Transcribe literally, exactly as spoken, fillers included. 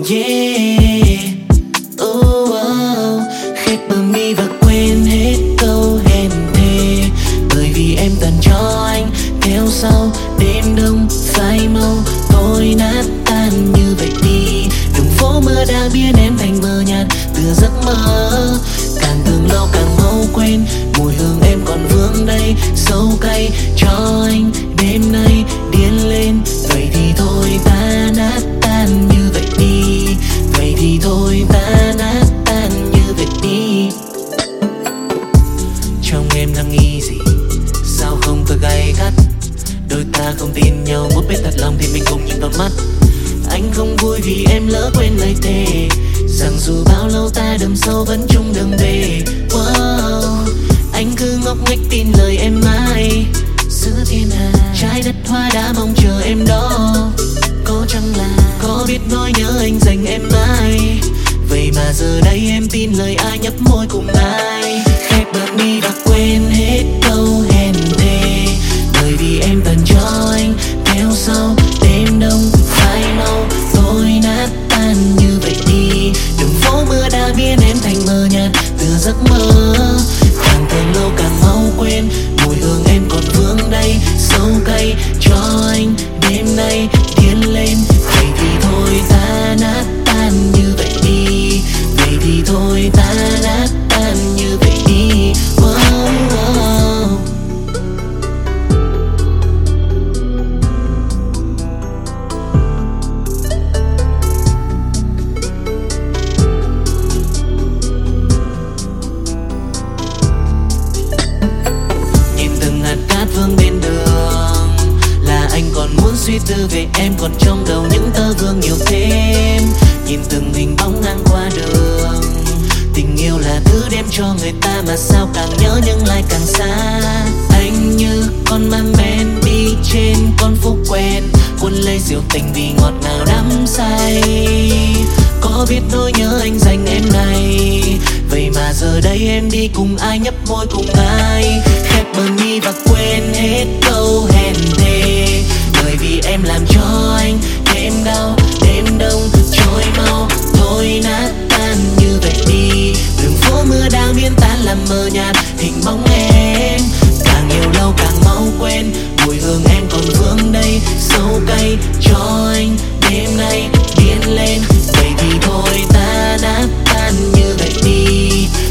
Yeah, oh, oh. Khép bờ mi và quên hết câu hẹn thề, bởi vì em cần cho anh theo sau đêm đông phai màu tôi nát tan như vậy đi. Đường phố mưa đã biến em thành mờ nhạt từ giấc mơ, càng thường lâu càng mau quên mùi hương em còn vương đây sâu cay cho anh đêm nay điên lên. Vậy thì thôi ta nát tan như vậy đi, vậy thì thôi ta nát tan như vậy đi. Trong em đang nghĩ gì sao không thật gay gắt, đôi ta không tin nhau muốn biết thật lòng thì mình cùng nhìn vào mắt. Anh không vui vì em lỡ quên lời thề rằng dù bao lâu ta đâm sâu vẫn chung đường về. Wow, anh cứ ngốc nghếch tin lời em mãi giữa thiên hà trái đất hoa đã mong chờ em đó. Có chăng là có biết nỗi nhớ anh dành em mãi, vậy mà giờ đây em tin lời ai nhấp môi cùng ai. Khép bờ mi và quên hết câu hẹn thề, bởi vì em cần cho anh theo sau đêm đông phai màu tôi nát tan như vậy đi. Đường phố mưa đã biến em thành mờ nhạt từ giấc mơ, càng thường lâu càng mau quên mùi hương em còn vương đây sâu cay cho anh đêm nay điên lên. Vậy thì thôi ta nát tan như vậy đi, vậy thì thôi ta nát tan như vậy đi. Wow, wow. Nhìn từng hạt cát vương bên đường là anh còn muốn suy tư về em, còn trong đầu những tơ vương nhiều thêm. Nhìn từng hình bóng ngang qua đường, tình yêu là thứ đem cho người ta mà sao càng nhớ nhưng lại càng xa. Anh như con ma men đi trên con phố quen, cuốn lấy rượu tình vì ngọt ngào đắm say. Có biết nỗi nhớ anh dành em này, vậy mà giờ đây em đi cùng ai nhấp môi cùng ai. Khép bờ mi và quên hết câu hẹn thề, bởi vì em làm cho anh đêm đau đêm đông trôi mau thôi nát tan như vậy đi. Đường phố mưa đang biến tan làm mờ nhạt hình bóng em, càng nhiều lâu càng mau quên mùi hương em còn vương đây sâu cay cho anh đêm nay điên lên. Vậy thì thôi ta nát tan như vậy đi,